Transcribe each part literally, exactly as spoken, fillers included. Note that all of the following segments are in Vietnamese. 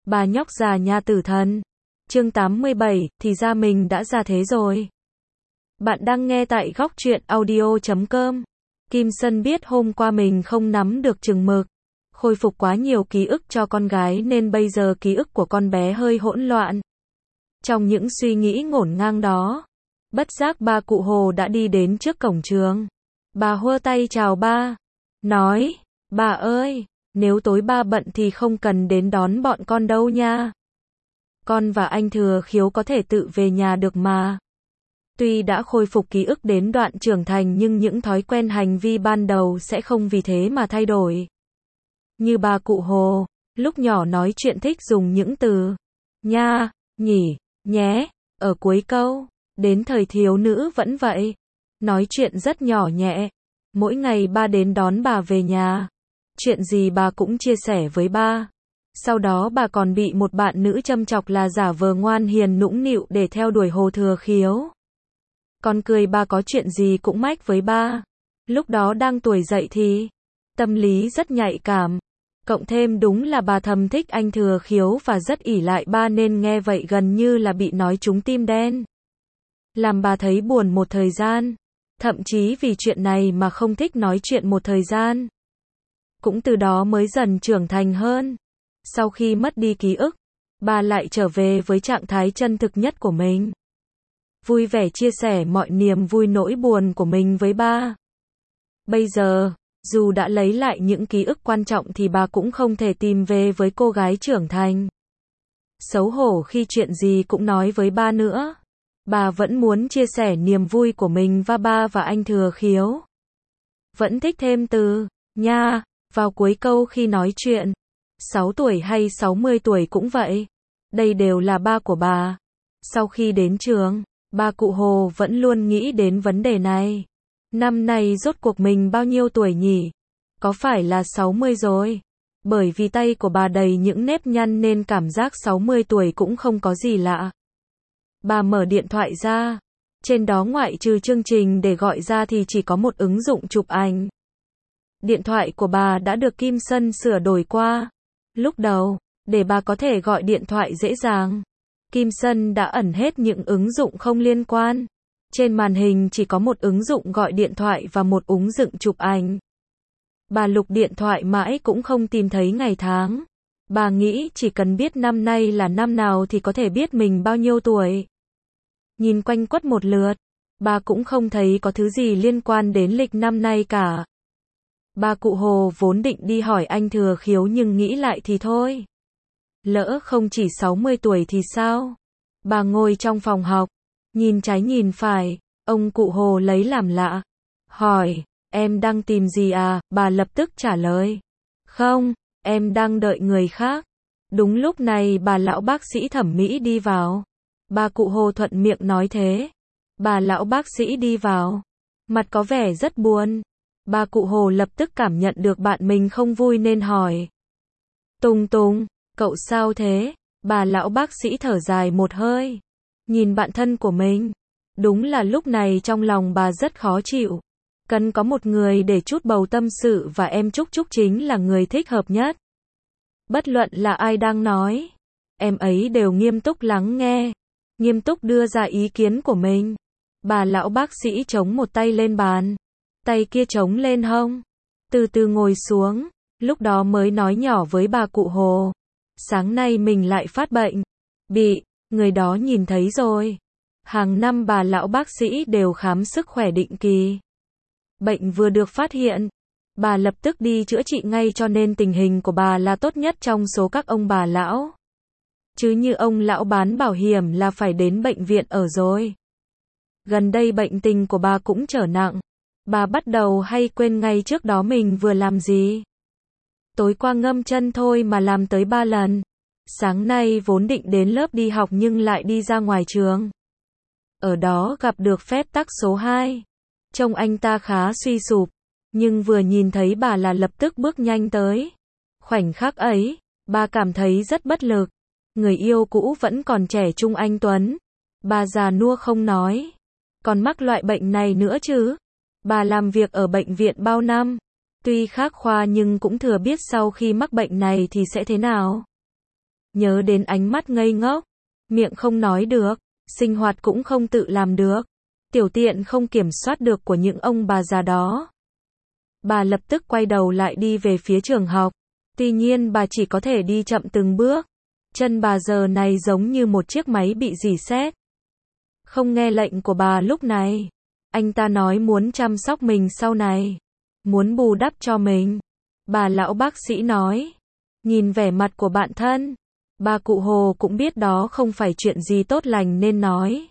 Bà nhóc già nhà tử thần. Chương tám mươi bảy, thì ra mình đã già thế rồi. Bạn đang nghe tại góc truyện audio chấm com. Kim Sân biết hôm qua mình không nắm được chừng mực, khôi phục quá nhiều ký ức cho con gái nên bây giờ ký ức của con bé hơi hỗn loạn. Trong những suy nghĩ ngổn ngang đó, bất giác ba cụ Hồ đã đi đến trước cổng trường. Bà hơ tay chào ba, nói, bà ơi, nếu tối ba bận thì không cần đến đón bọn con đâu nha. Con và anh Thừa Khiếu có thể tự về nhà được mà. Tuy đã khôi phục ký ức đến đoạn trưởng thành nhưng những thói quen hành vi ban đầu sẽ không vì thế mà thay đổi. Như bà cụ Hồ, lúc nhỏ nói chuyện thích dùng những từ nha, nhỉ, nhé, ở cuối câu, đến thời thiếu nữ vẫn vậy. Nói chuyện rất nhỏ nhẹ. Mỗi ngày ba đến đón bà về nhà, chuyện gì bà cũng chia sẻ với ba. Sau đó bà còn bị một bạn nữ châm chọc là giả vờ ngoan hiền nũng nịu để theo đuổi Hồ Thừa Khiếu. Còn cười ba có chuyện gì cũng mách với ba. Lúc đó đang tuổi dậy thì tâm lý rất nhạy cảm. Cộng thêm đúng là bà thầm thích anh Thừa Khiếu và rất ỷ lại ba nên nghe vậy gần như là bị nói trúng tim đen. Làm bà thấy buồn một thời gian. Thậm chí vì chuyện này mà không thích nói chuyện một thời gian. Cũng từ đó mới dần trưởng thành hơn. Sau khi mất đi ký ức, bà lại trở về với trạng thái chân thực nhất của mình. Vui vẻ chia sẻ mọi niềm vui nỗi buồn của mình với ba. Bây giờ, dù đã lấy lại những ký ức quan trọng thì bà cũng không thể tìm về với cô gái trưởng thành. Xấu hổ khi chuyện gì cũng nói với ba nữa. Bà vẫn muốn chia sẻ niềm vui của mình và ba và anh Thừa Khiếu. Vẫn thích thêm từ nha vào cuối câu khi nói chuyện. sáu tuổi hay sáu mươi tuổi cũng vậy. Đây đều là ba của bà. Sau khi đến trường, ba cụ Hồ vẫn luôn nghĩ đến vấn đề này. Năm nay rốt cuộc mình bao nhiêu tuổi nhỉ? Có phải là sáu mươi rồi? Bởi vì tay của bà đầy những nếp nhăn nên cảm giác sáu mươi tuổi cũng không có gì lạ. Bà mở điện thoại ra. Trên đó ngoại trừ chương trình để gọi ra thì chỉ có một ứng dụng chụp ảnh. Điện thoại của bà đã được Kim Sân sửa đổi qua. Lúc đầu, để bà có thể gọi điện thoại dễ dàng, Kim Sân đã ẩn hết những ứng dụng không liên quan. Trên màn hình chỉ có một ứng dụng gọi điện thoại và một ứng dụng chụp ảnh. Bà lục điện thoại mãi cũng không tìm thấy ngày tháng. Bà nghĩ chỉ cần biết năm nay là năm nào thì có thể biết mình bao nhiêu tuổi. Nhìn quanh quất một lượt, bà cũng không thấy có thứ gì liên quan đến lịch năm nay cả. Bà cụ Hồ vốn định đi hỏi anh Thừa Khiếu nhưng nghĩ lại thì thôi. Lỡ không chỉ sáu mươi tuổi thì sao? Bà ngồi trong phòng học, nhìn trái nhìn phải, ông cụ Hồ lấy làm lạ. Hỏi, em đang tìm gì à? Bà lập tức trả lời. Không, em đang đợi người khác. Đúng lúc này bà lão bác sĩ thẩm mỹ đi vào. Bà cụ Hồ thuận miệng nói thế. Bà lão bác sĩ đi vào. Mặt có vẻ rất buồn. Bà cụ Hồ lập tức cảm nhận được bạn mình không vui nên hỏi. Tùng Tùng, cậu sao thế? Bà lão bác sĩ thở dài một hơi. Nhìn bạn thân của mình. Đúng là lúc này trong lòng bà rất khó chịu. Cần có một người để trút bầu tâm sự và em Trúc Trúc chính là người thích hợp nhất. Bất luận là ai đang nói, em ấy đều nghiêm túc lắng nghe, nghiêm túc đưa ra ý kiến của mình. Bà lão bác sĩ chống một tay lên bàn, tay kia chống lên hông, từ từ ngồi xuống, lúc đó mới nói nhỏ với bà cụ Hồ. Sáng nay mình lại phát bệnh, bị người đó nhìn thấy rồi. Hàng năm bà lão bác sĩ đều khám sức khỏe định kỳ. Bệnh vừa được phát hiện, bà lập tức đi chữa trị ngay cho nên tình hình của bà là tốt nhất trong số các ông bà lão. Chứ như ông lão bán bảo hiểm là phải đến bệnh viện ở rồi. Gần đây bệnh tình của bà cũng trở nặng. Bà bắt đầu hay quên ngay trước đó mình vừa làm gì. Tối qua ngâm chân thôi mà làm tới ba lần. Sáng nay vốn định đến lớp đi học nhưng lại đi ra ngoài trường. Ở đó gặp được phép tắc số hai. Trông anh ta khá suy sụp. Nhưng vừa nhìn thấy bà là lập tức bước nhanh tới. Khoảnh khắc ấy, bà cảm thấy rất bất lực. Người yêu cũ vẫn còn trẻ trung anh Tuấn. Bà già nua không nói. Còn mắc loại bệnh này nữa chứ. Bà làm việc ở bệnh viện bao năm. Tuy khác khoa nhưng cũng thừa biết sau khi mắc bệnh này thì sẽ thế nào. Nhớ đến ánh mắt ngây ngốc, miệng không nói được, sinh hoạt cũng không tự làm được, tiểu tiện không kiểm soát được của những ông bà già đó. Bà lập tức quay đầu lại đi về phía trường học. Tuy nhiên bà chỉ có thể đi chậm từng bước. Chân bà giờ này giống như một chiếc máy bị rỉ sét. Không nghe lệnh của bà lúc này. Anh ta nói muốn chăm sóc mình sau này. Muốn bù đắp cho mình. Bà lão bác sĩ nói. Nhìn vẻ mặt của bạn thân. Bà cụ Hồ cũng biết đó không phải chuyện gì tốt lành nên nói.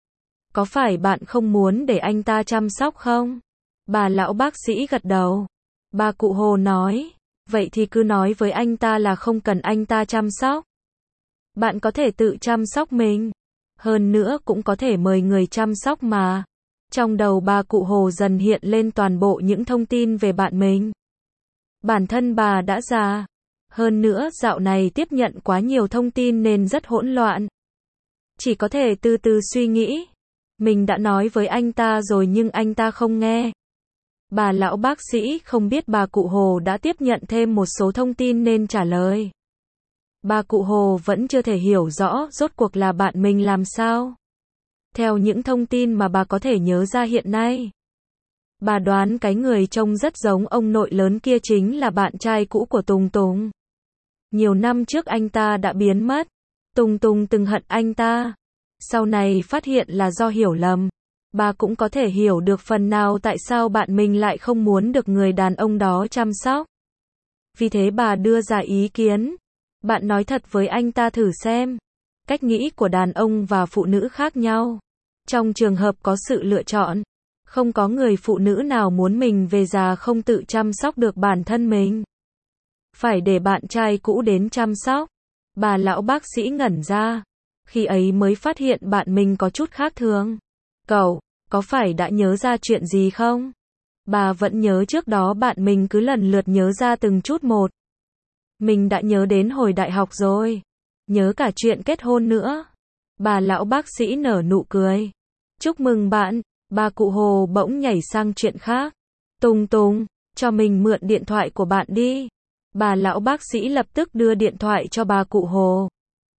Có phải bạn không muốn để anh ta chăm sóc không? Bà lão bác sĩ gật đầu. Bà cụ Hồ nói. Vậy thì cứ nói với anh ta là không cần anh ta chăm sóc. Bạn có thể tự chăm sóc mình. Hơn nữa cũng có thể mời người chăm sóc mà. Trong đầu bà cụ Hồ dần hiện lên toàn bộ những thông tin về bạn mình. Bản thân bà đã già. Hơn nữa dạo này tiếp nhận quá nhiều thông tin nên rất hỗn loạn. Chỉ có thể từ từ suy nghĩ. Mình đã nói với anh ta rồi nhưng anh ta không nghe. Bà lão bác sĩ không biết bà cụ Hồ đã tiếp nhận thêm một số thông tin nên trả lời. Bà cụ Hồ vẫn chưa thể hiểu rõ rốt cuộc là bạn mình làm sao. Theo những thông tin mà bà có thể nhớ ra hiện nay. Bà đoán cái người trông rất giống ông nội lớn kia chính là bạn trai cũ của Tùng Tùng. Nhiều năm trước anh ta đã biến mất. Tùng Tùng từng hận anh ta. Sau này phát hiện là do hiểu lầm. Bà cũng có thể hiểu được phần nào tại sao bạn mình lại không muốn được người đàn ông đó chăm sóc. Vì thế bà đưa ra ý kiến. Bạn nói thật với anh ta thử xem. Cách nghĩ của đàn ông và phụ nữ khác nhau. Trong trường hợp có sự lựa chọn, không có người phụ nữ nào muốn mình về già không tự chăm sóc được bản thân mình. Phải để bạn trai cũ đến chăm sóc. Bà lão bác sĩ ngẩn ra. Khi ấy mới phát hiện bạn mình có chút khác thường. Cậu, có phải đã nhớ ra chuyện gì không? Bà vẫn nhớ trước đó bạn mình cứ lần lượt nhớ ra từng chút một. Mình đã nhớ đến hồi đại học rồi. Nhớ cả chuyện kết hôn nữa. Bà lão bác sĩ nở nụ cười. Chúc mừng bạn. Bà cụ Hồ bỗng nhảy sang chuyện khác. Tùng Tùng, cho mình mượn điện thoại của bạn đi. Bà lão bác sĩ lập tức đưa điện thoại cho bà cụ Hồ.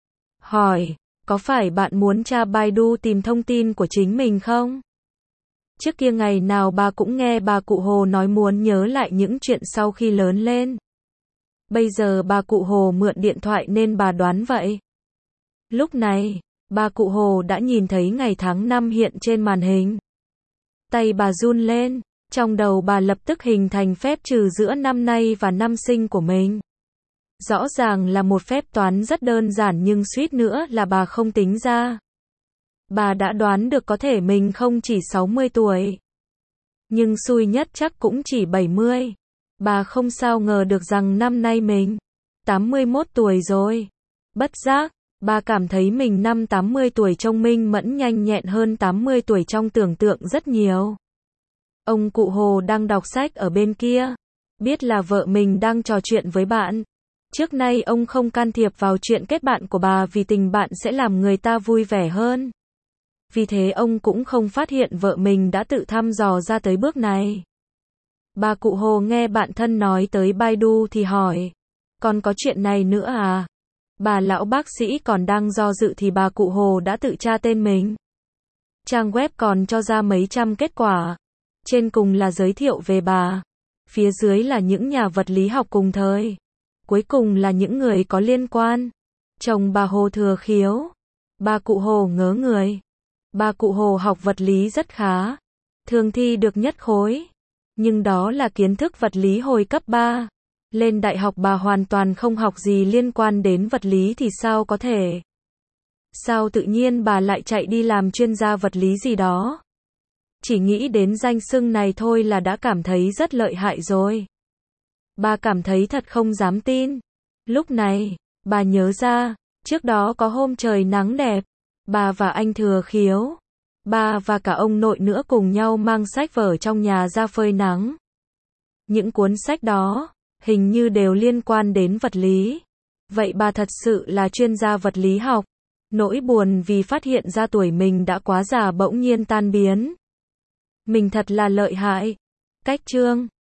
Hỏi, có phải bạn muốn tra Baidu tìm thông tin của chính mình không? Trước kia ngày nào bà cũng nghe bà cụ Hồ nói muốn nhớ lại những chuyện sau khi lớn lên. Bây giờ bà cụ Hồ mượn điện thoại nên bà đoán vậy. Lúc này, bà cụ Hồ đã nhìn thấy ngày tháng năm hiện trên màn hình. Tay bà run lên, trong đầu bà lập tức hình thành phép trừ giữa năm nay và năm sinh của mình. Rõ ràng là một phép toán rất đơn giản nhưng suýt nữa là bà không tính ra. Bà đã đoán được có thể mình không chỉ sáu mươi tuổi. Nhưng xui nhất chắc cũng chỉ bảy mươi. Bà không sao ngờ được rằng năm nay mình tám mươi mốt tuổi rồi. Bất giác, bà cảm thấy mình năm tám mươi tuổi trông minh mẫn nhanh nhẹn hơn tám mươi tuổi trong tưởng tượng rất nhiều. Ông cụ Hồ đang đọc sách ở bên kia. Biết là vợ mình đang trò chuyện với bạn. Trước nay ông không can thiệp vào chuyện kết bạn của bà vì tình bạn sẽ làm người ta vui vẻ hơn. Vì thế ông cũng không phát hiện vợ mình đã tự thăm dò ra tới bước này. Bà cụ Hồ nghe bạn thân nói tới Baidu thì hỏi. Còn có chuyện này nữa à? Bà lão bác sĩ còn đang do dự thì bà cụ Hồ đã tự tra tên mình. Trang web còn cho ra mấy trăm kết quả. Trên cùng là giới thiệu về bà. Phía dưới là những nhà vật lý học cùng thời. Cuối cùng là những người có liên quan. Chồng bà Hồ Thừa Khiếu. Bà cụ Hồ ngớ người. Bà cụ Hồ học vật lý rất khá. Thường thi được nhất khối. Nhưng đó là kiến thức vật lý hồi cấp ba. Lên đại học bà hoàn toàn không học gì liên quan đến vật lý thì sao có thể? Sao tự nhiên bà lại chạy đi làm chuyên gia vật lý gì đó? Chỉ nghĩ đến danh xưng này thôi là đã cảm thấy rất lợi hại rồi. Bà cảm thấy thật không dám tin. Lúc này, bà nhớ ra, trước đó có hôm trời nắng đẹp, bà và anh Thừa Khiếu, bà và cả ông nội nữa cùng nhau mang sách vở trong nhà ra phơi nắng. Những cuốn sách đó, hình như đều liên quan đến vật lý. Vậy bà thật sự là chuyên gia vật lý học. Nỗi buồn vì phát hiện ra tuổi mình đã quá già bỗng nhiên tan biến. Mình thật là lợi hại. Cách chương